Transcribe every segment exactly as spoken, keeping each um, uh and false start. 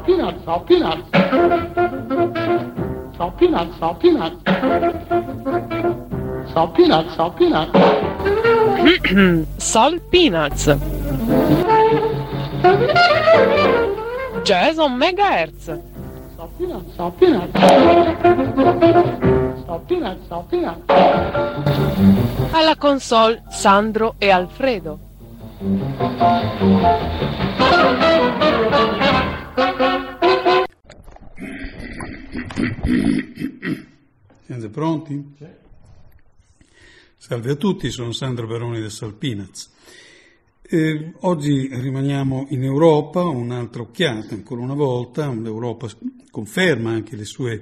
peanuts, salt peanuts. Salt peanuts, salt peanuts. Salt peanuts, salt peanuts. Salt peanuts. Jazz on megahertz. Salt peanuts, salt peanuts. Salt peanuts, salt peanuts. Alla console Sandro e Alfredo. Siete pronti? Sì. Salve a tutti, sono Sandro Baroni del Salt Peanuts. Eh, oggi rimaniamo in Europa, un'altra occhiata, ancora una volta. L'Europa conferma anche le sue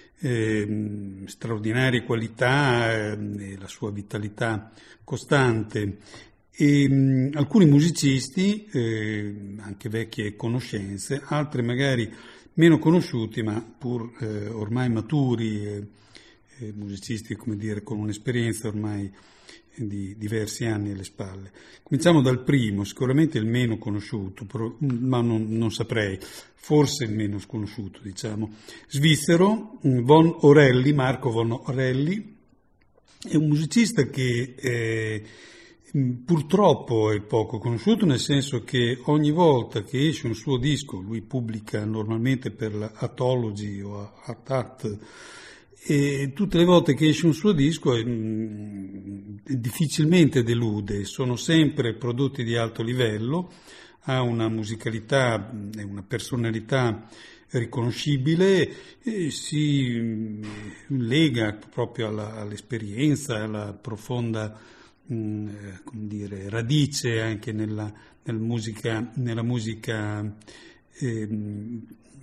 eh, straordinarie qualità e eh, la sua vitalità costante. E, mh, alcuni musicisti, eh, anche vecchie conoscenze, altri magari meno conosciuti, ma pur eh, ormai maturi, eh, eh, musicisti, come dire, con un'esperienza ormai eh, di diversi anni alle spalle. Cominciamo dal primo, sicuramente il meno conosciuto, però, ma non, non saprei, forse il meno sconosciuto, diciamo. Svizzero, Von Orelli, Marco Von Orelli, è un musicista che eh, purtroppo è poco conosciuto, nel senso che ogni volta che esce un suo disco, lui pubblica normalmente per la Anthology o Art Art, e tutte le volte che esce un suo disco è, mh, difficilmente delude, sono sempre prodotti di alto livello, ha una musicalità e una personalità riconoscibile, e si mh, lega proprio alla, all'esperienza, alla profonda mh, come dire, radice anche nella, nella musica, nella musica eh,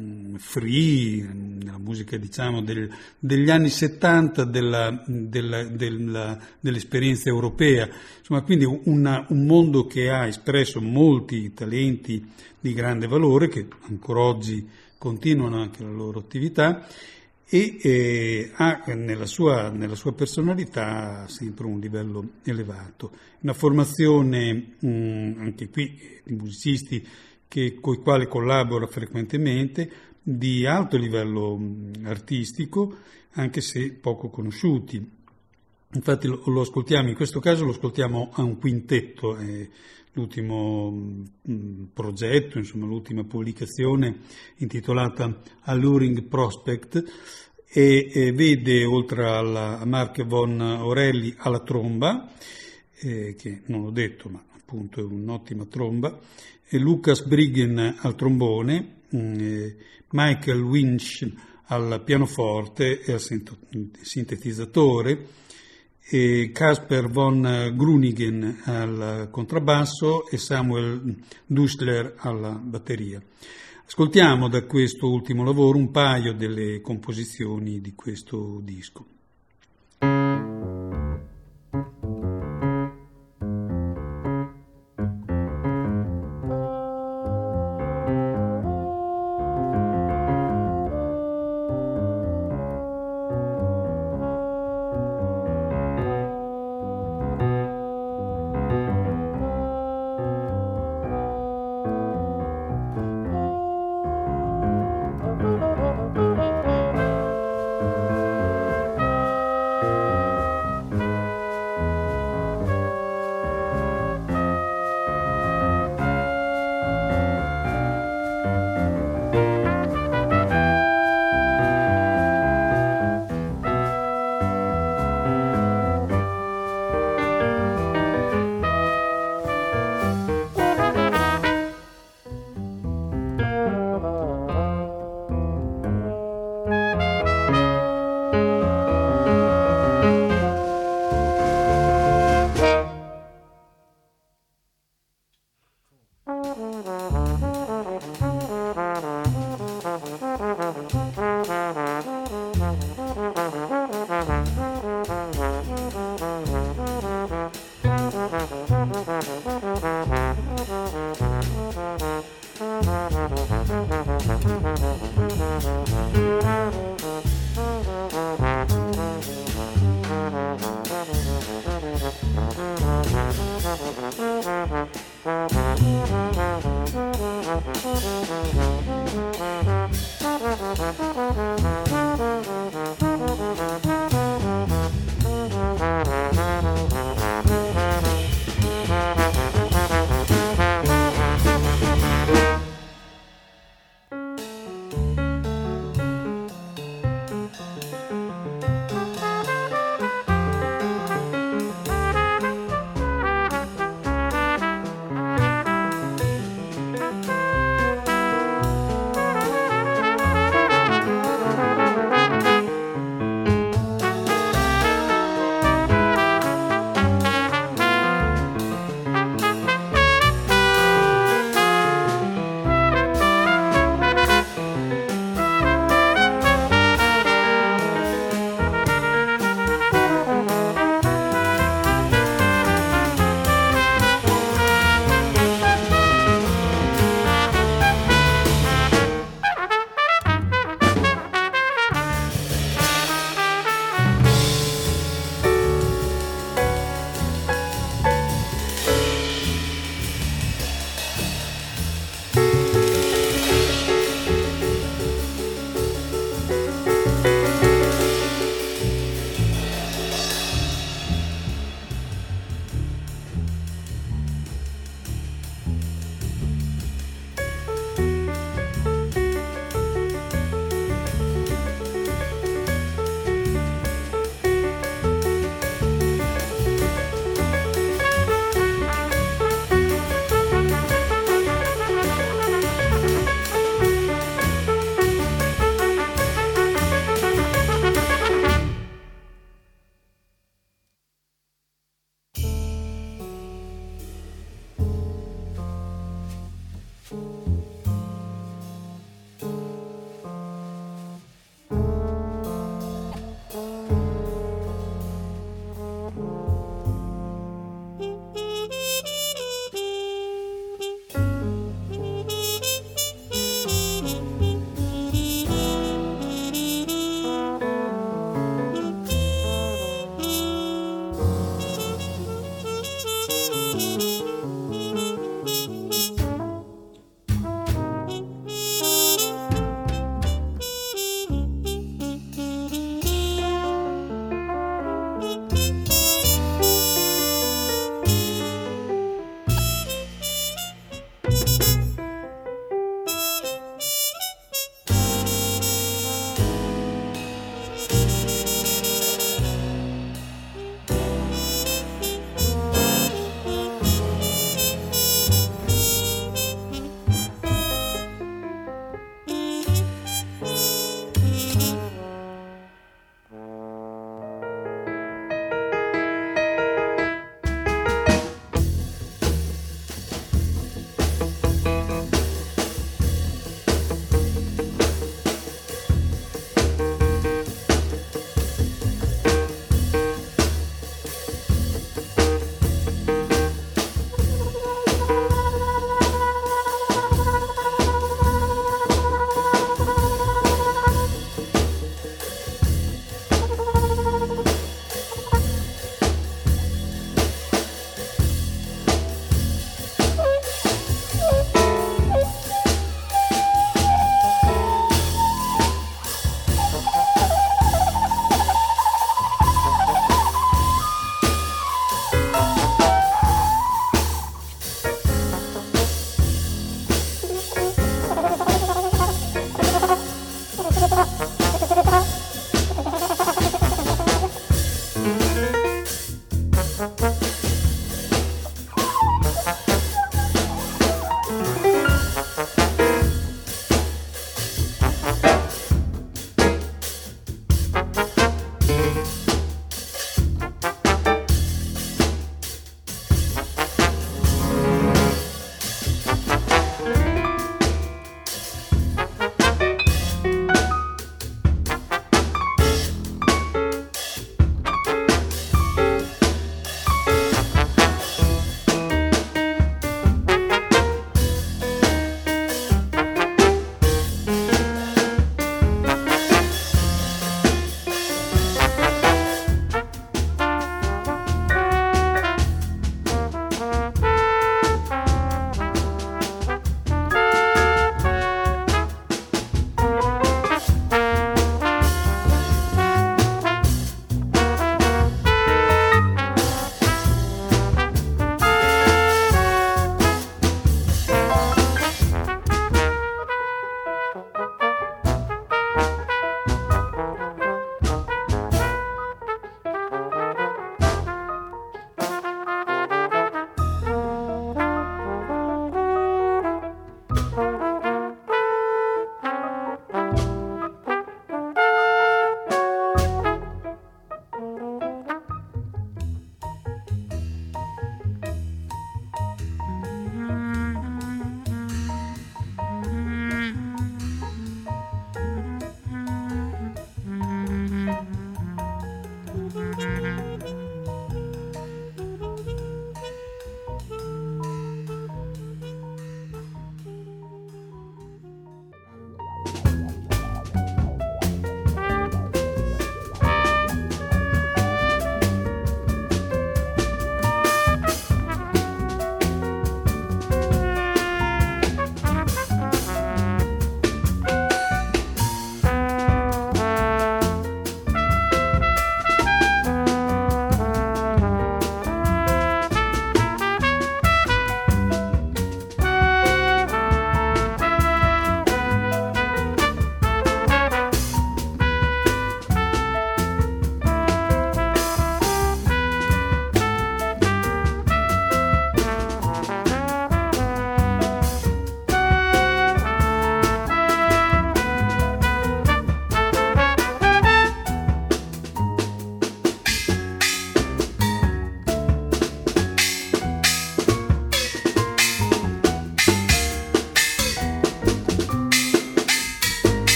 free, nella musica diciamo del, degli anni settanta della, della, della, dell'esperienza europea, insomma, quindi una, un mondo che ha espresso molti talenti di grande valore che ancora oggi continuano anche la loro attività e eh, ha nella sua, nella sua personalità sempre un livello elevato, una formazione mh, anche qui di musicisti che, con i quali collabora frequentemente, di alto livello mh, artistico, anche se poco conosciuti. Infatti lo, lo ascoltiamo, in questo caso lo ascoltiamo a un quintetto, è l'ultimo mh, progetto, insomma l'ultima pubblicazione intitolata Alluring Prospect, e, e vede oltre alla, a Mark Von Orelli alla tromba, eh, che non l'ho detto ma appunto è un'ottima tromba, e Lucas Briggen al trombone, mh, Michael Winch al pianoforte e al sintetizzatore, e Casper von Gruningen al contrabbasso e Samuel Duschler alla batteria. Ascoltiamo da questo ultimo lavoro un paio delle composizioni di questo disco.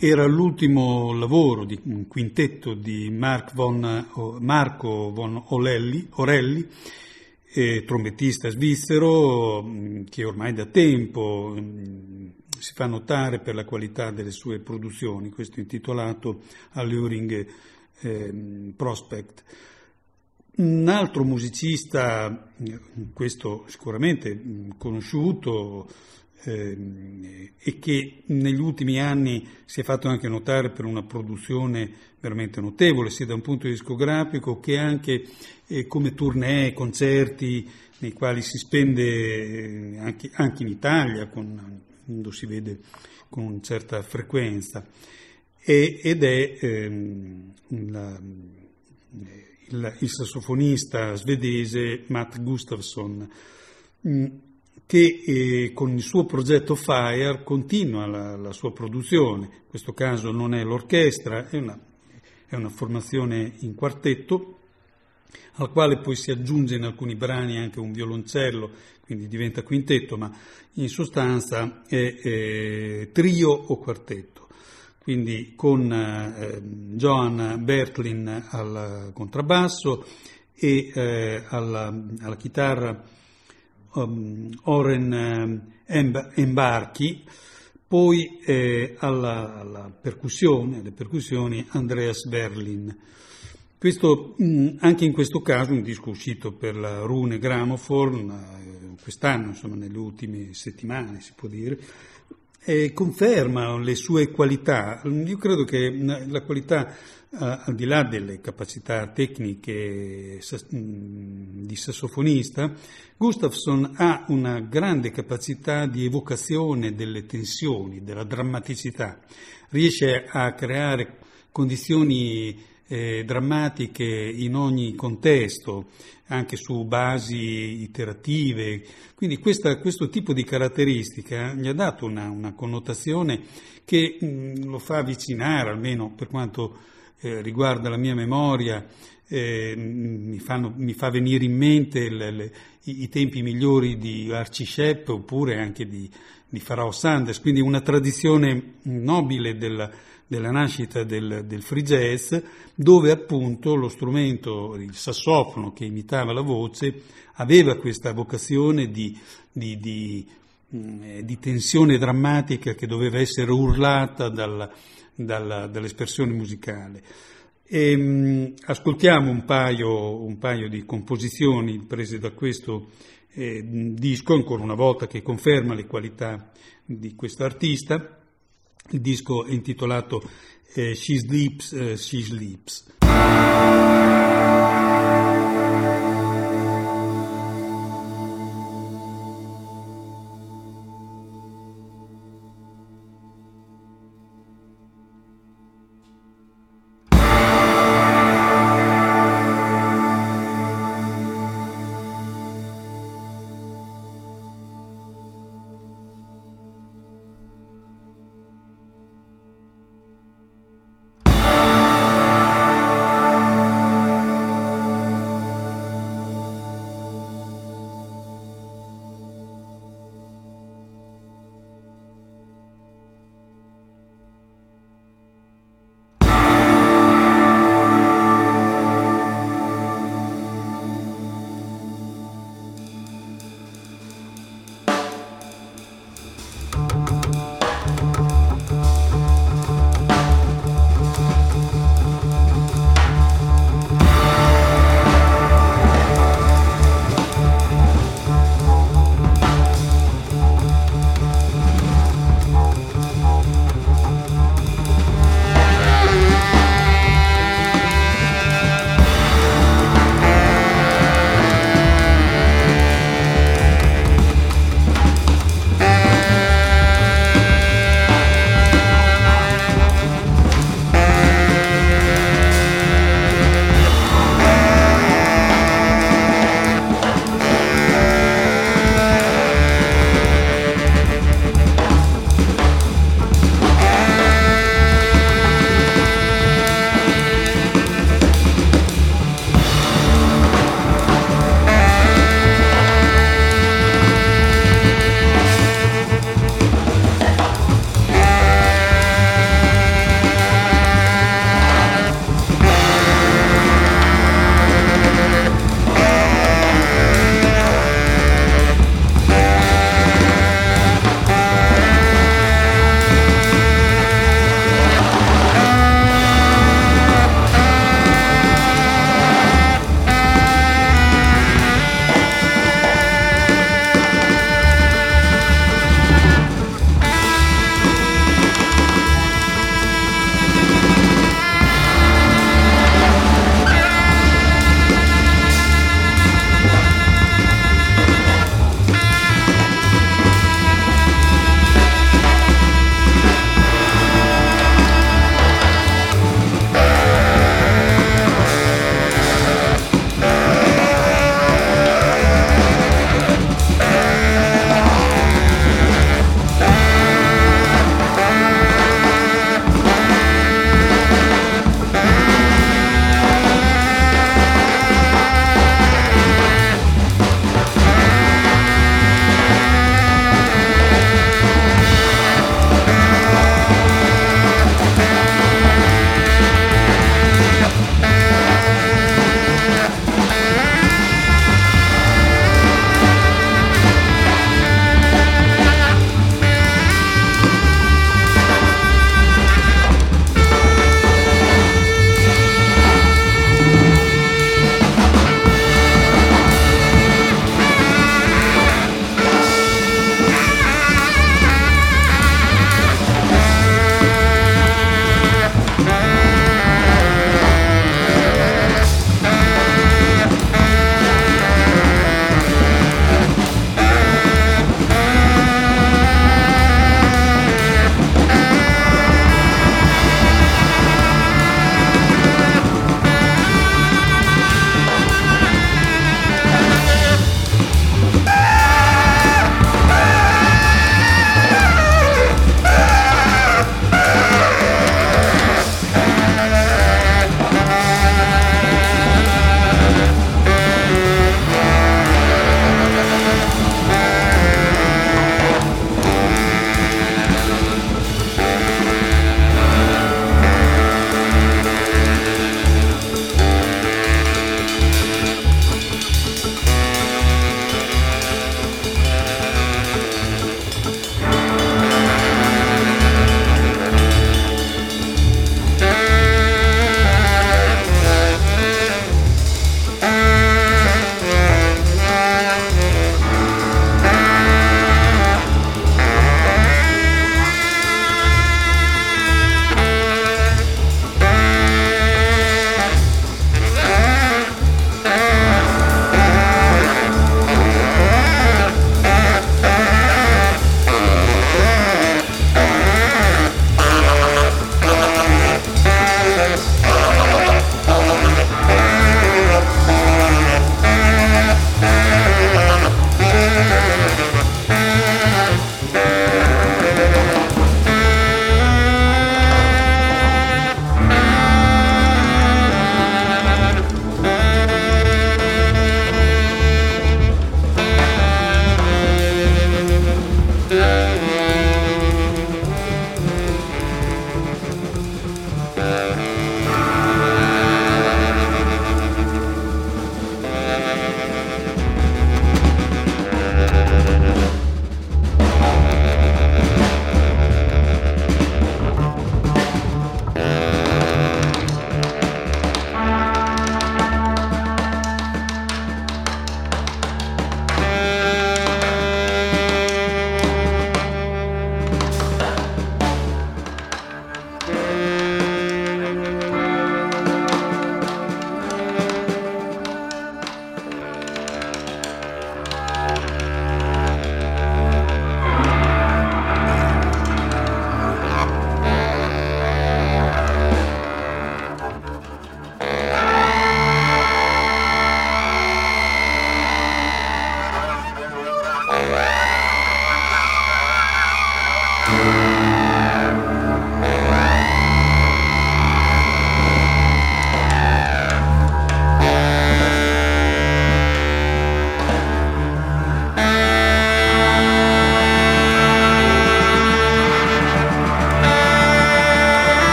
era l'ultimo lavoro di un quintetto di Mark von, Marco von Orelli, Orelli eh, trombettista svizzero, che ormai da tempo mh, si fa notare per la qualità delle sue produzioni, questo intitolato Alluring eh, Prospect. Un altro musicista, questo sicuramente conosciuto, eh, e che negli ultimi anni si è fatto anche notare per una produzione veramente notevole, sia da un punto discografico che anche eh, come tournée, concerti nei quali si spende eh, anche, anche in Italia, con, quando si vede con una certa frequenza, e, ed è ehm, la, il, il sassofonista svedese Matt Gustafsson, mh, che eh, con il suo progetto Fire continua la, la sua produzione. In questo caso non è l'orchestra, è una, è una formazione in quartetto, al quale poi si aggiunge in alcuni brani anche un violoncello, quindi diventa quintetto, ma in sostanza è, è trio o quartetto. Quindi con eh, Johan Bertlin al contrabbasso e eh, alla, alla chitarra um, Oren eh, Embarchi, poi eh, alla, alla percussione, alle percussioni Andreas Berlin. Questo, mh, anche in questo caso un disco uscito per la Rune Gramophone eh, quest'anno, insomma nelle ultime settimane si può dire, e conferma le sue qualità. Io credo che la qualità, eh, al di là delle capacità tecniche di sassofonista, Gustafsson ha una grande capacità di evocazione delle tensioni, della drammaticità. Riesce a creare condizioni eh, drammatiche in ogni contesto, anche su basi iterative. Quindi questa, questo tipo di caratteristica gli ha dato una, una connotazione che mh, lo fa avvicinare, almeno per quanto eh, riguarda la mia memoria, eh, mi, fanno, mi fa venire in mente le, le, i, i tempi migliori di Archie Shepp oppure anche di, di Pharao Sanders, quindi una tradizione nobile della della nascita del, del free jazz, dove appunto lo strumento, il sassofono che imitava la voce, aveva questa vocazione di, di, di, di tensione drammatica che doveva essere urlata dalla, dalla, dall'espressione musicale. E, mh, ascoltiamo un paio, un paio di composizioni prese da questo eh, disco, ancora una volta, che conferma le qualità di questo artista. Il disco è intitolato eh, She Sleeps, eh, She Sleeps.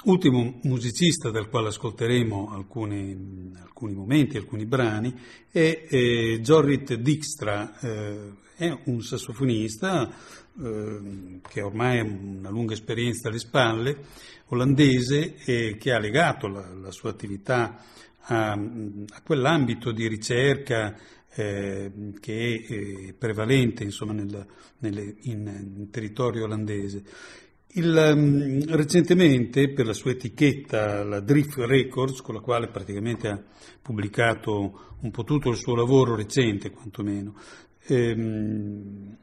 Ultimo musicista del quale ascolteremo alcuni, alcuni momenti, alcuni brani, è eh, Jorrit Dijkstra, eh, è un sassofonista eh, che ormai ha una lunga esperienza alle spalle, olandese, e che ha legato la, la sua attività a, a quell'ambito di ricerca eh, che è eh, prevalente, insomma, nel, nelle, in, in territorio olandese. Il, um, recentemente, per la sua etichetta, la Drift Records, con la quale praticamente ha pubblicato un po' tutto il suo lavoro recente, quantomeno, ehm,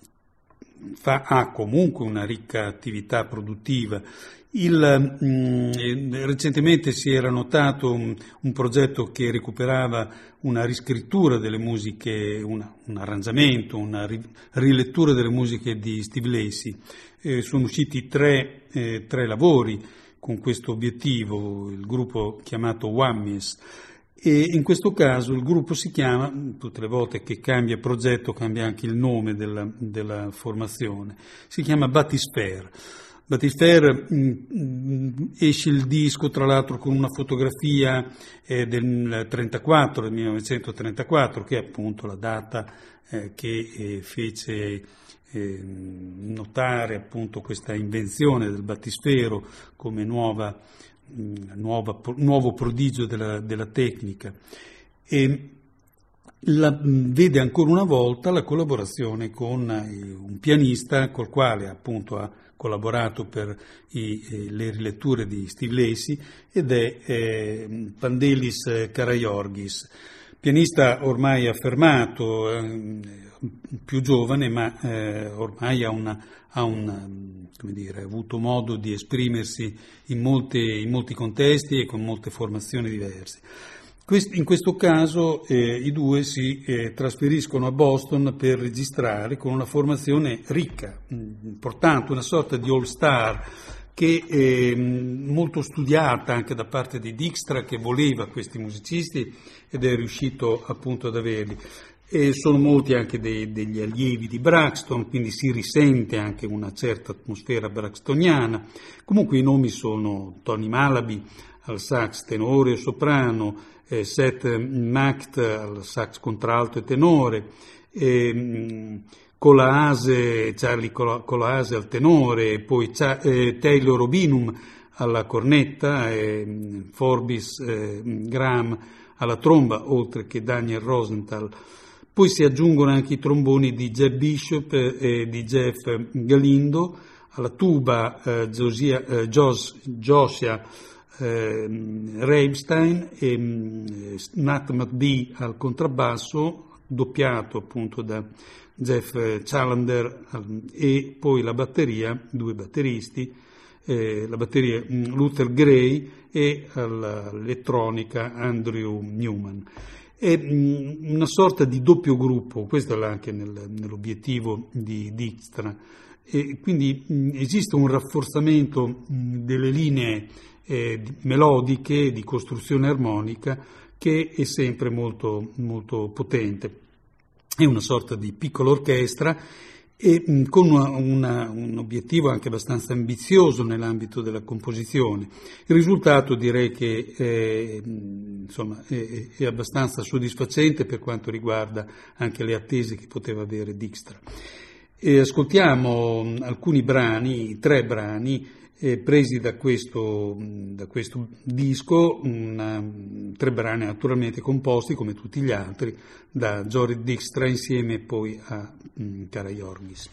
fa, ha comunque una ricca attività produttiva. Il, mh, recentemente si era notato un, un progetto che recuperava una riscrittura delle musiche, una, un arrangiamento, una ri, rilettura delle musiche di Steve Lacy. Eh, sono usciti tre, eh, tre lavori con questo obiettivo, il gruppo chiamato Whammies, e in questo caso il gruppo si chiama, tutte le volte che cambia progetto cambia anche il nome della, della formazione, si chiama Bathysphère. Bathysphère mh, esce il disco tra l'altro con una fotografia eh, del trentaquattro, del millenovecentotrentaquattro, che è appunto la data eh, che eh, fece eh, notare appunto questa invenzione del battisfero come nuova, mh, nuova, nuovo prodigio della, della tecnica. E la, vede ancora una volta la collaborazione con eh, un pianista col quale appunto ha collaborato per i, eh, le riletture di Steve Lacy, ed è eh, Vangelis Karaiorgis, pianista ormai affermato, eh, più giovane, ma eh, ormai ha, una, ha una, come dire, ha avuto modo di esprimersi in, molte, in molti contesti e con molte formazioni diverse. In questo caso eh, i due si eh, trasferiscono a Boston per registrare con una formazione ricca, importante, una sorta di all-star che è molto studiata anche da parte di Dijkstra, che voleva questi musicisti ed è riuscito appunto ad averli. E sono molti anche dei, degli allievi di Braxton, quindi si risente anche una certa atmosfera braxtoniana. Comunque i nomi sono Tony Malaby al sax tenore e soprano, eh, Seth Macht al sax contralto e tenore, eh, Colaase, Charlie Colaase al tenore, poi eh, Taylor Robinum alla cornetta, eh, Forbis eh, Graham alla tromba, oltre che Daniel Rosenthal. Poi si aggiungono anche i tromboni di Jeb Bishop e di Jeff Galindo, alla tuba eh, Josia, eh, Jos, Josia eh, Reibstein e eh, Nat McBee al contrabbasso, doppiato appunto da Jeff Chalander, e poi la batteria, due batteristi, eh, la batteria Luther Gray e all'elettronica Andrew Newman. È una sorta di doppio gruppo, questo è anche nel, nell'obiettivo di Dijkstra, e quindi mh, esiste un rafforzamento mh, delle linee eh, melodiche, di costruzione armonica, che è sempre molto, molto potente. È una sorta di piccola orchestra e mh, con una, una, un obiettivo anche abbastanza ambizioso nell'ambito della composizione. Il risultato direi che è, insomma, è, è abbastanza soddisfacente per quanto riguarda anche le attese che poteva avere Dijkstra. E ascoltiamo alcuni brani, tre brani, eh, presi da questo, da questo disco, una, tre brani naturalmente composti come tutti gli altri da Jorrit Dijkstra insieme poi a um, Karaiorgis.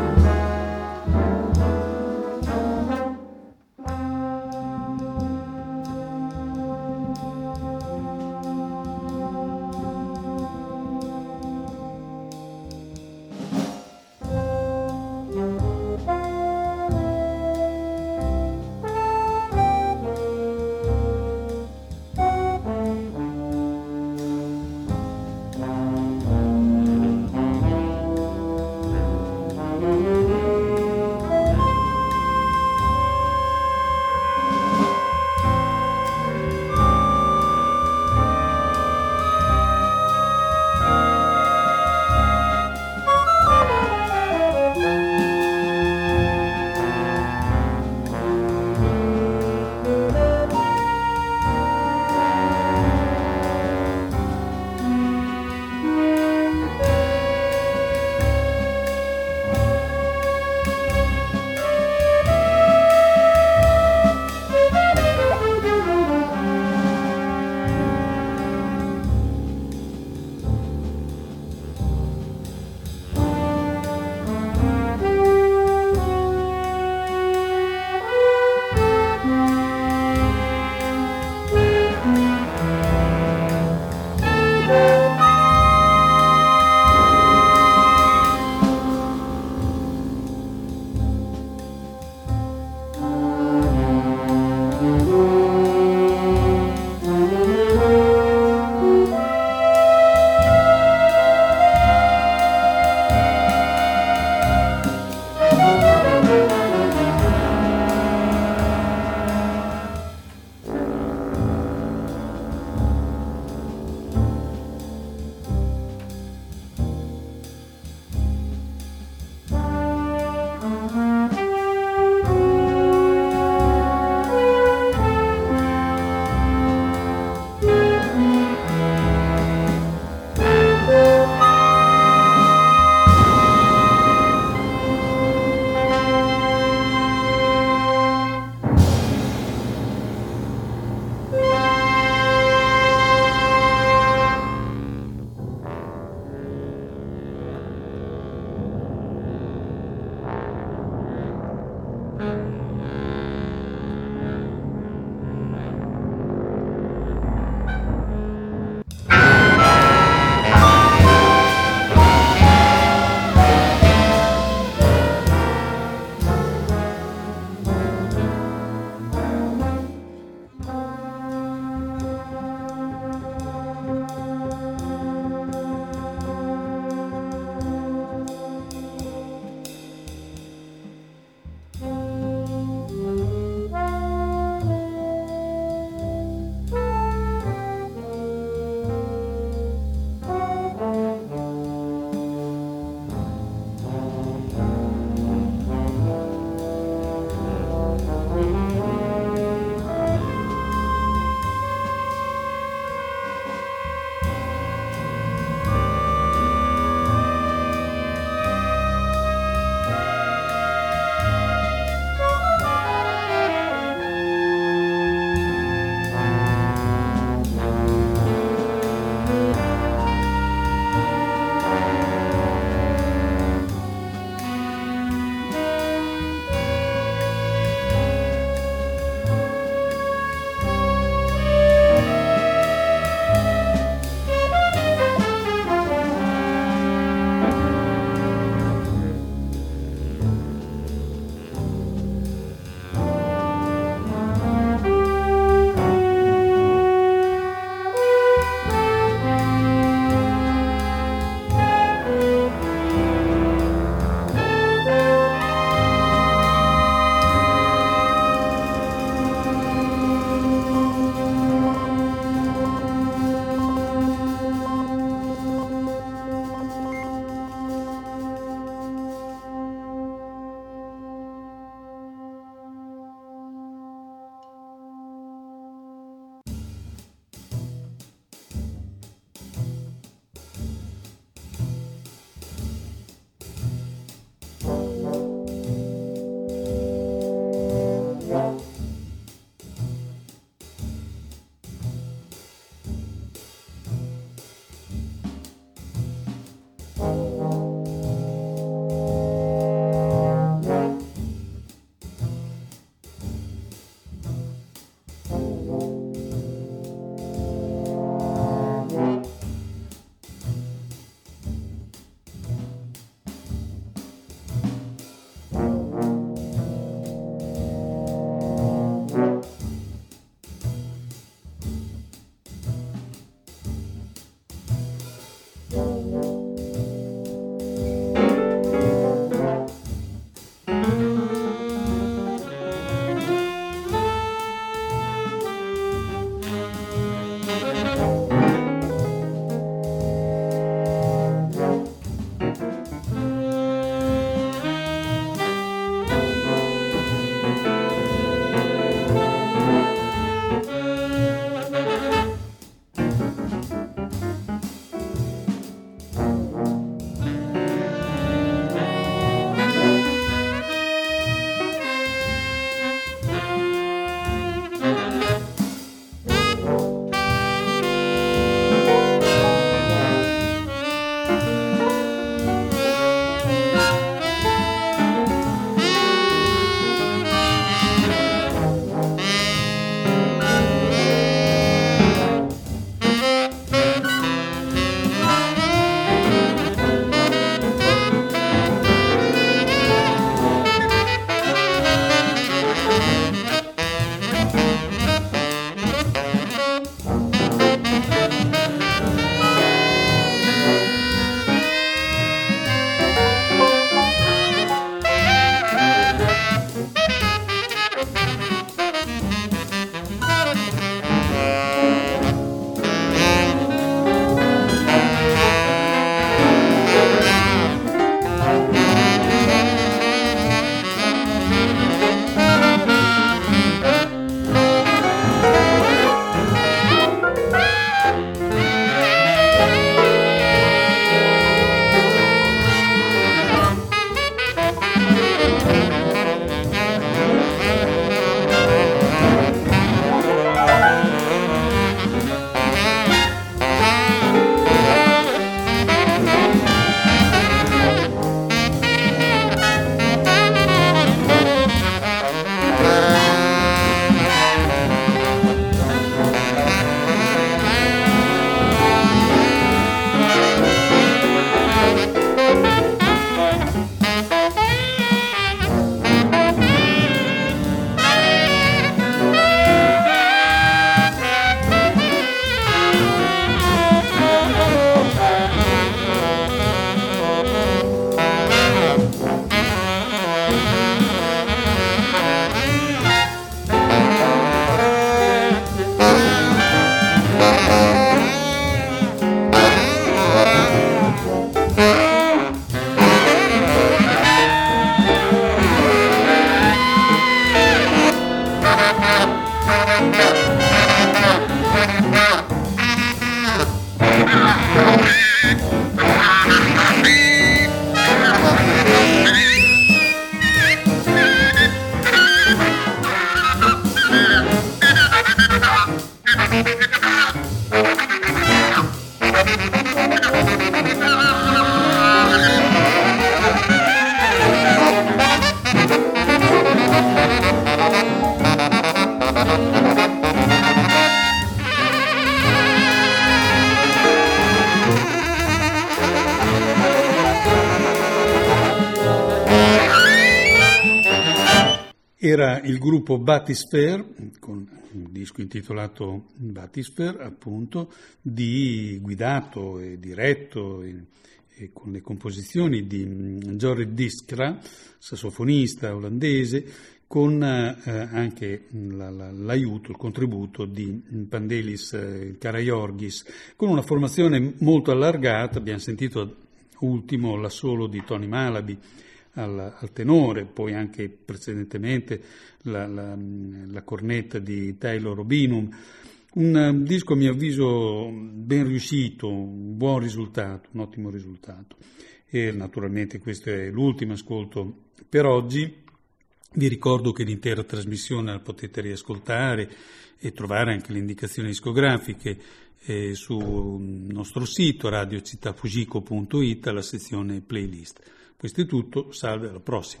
Era il gruppo Bathysphere, con un disco intitolato Bathysphere, appunto, di, guidato e diretto e, e con le composizioni di Jorrit Dijkstra, sassofonista olandese, con eh, anche la, la, l'aiuto, il contributo di Pandelis eh, Karagiorgis, con una formazione molto allargata. Abbiamo sentito ultimo l'assolo di Tony Malaby al, al tenore, poi anche precedentemente la, la, la cornetta di Taylor Robinum. Un uh, disco a mio avviso ben riuscito, un buon risultato, un ottimo risultato. E naturalmente questo è l'ultimo ascolto per oggi. Vi ricordo che l'intera trasmissione la potete riascoltare e trovare anche le indicazioni discografiche eh, sul nostro sito radio città fugico punto it alla sezione playlist. Questo è tutto, salve, alla prossima.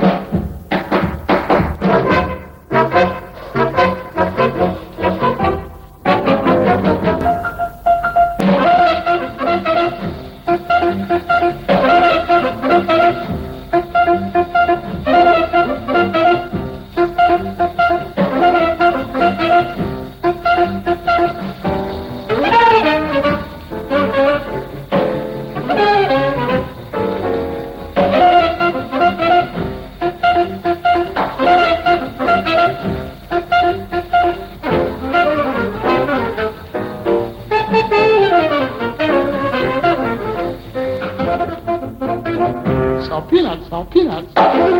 Salt peanuts, salt peanuts.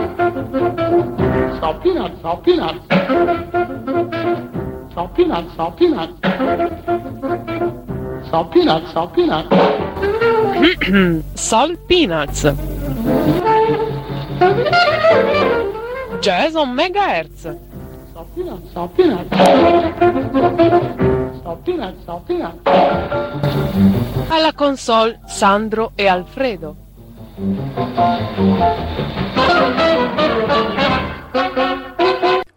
Salt peanuts, salt peanuts. Salt peanuts, salt peanuts. Salt peanuts, salt peanuts. Salt Peanuts. Jazz on megahertz. Salt peanuts, salt peanuts. Salt peanuts, salt peanuts. Alla console Sandro e Alfredo.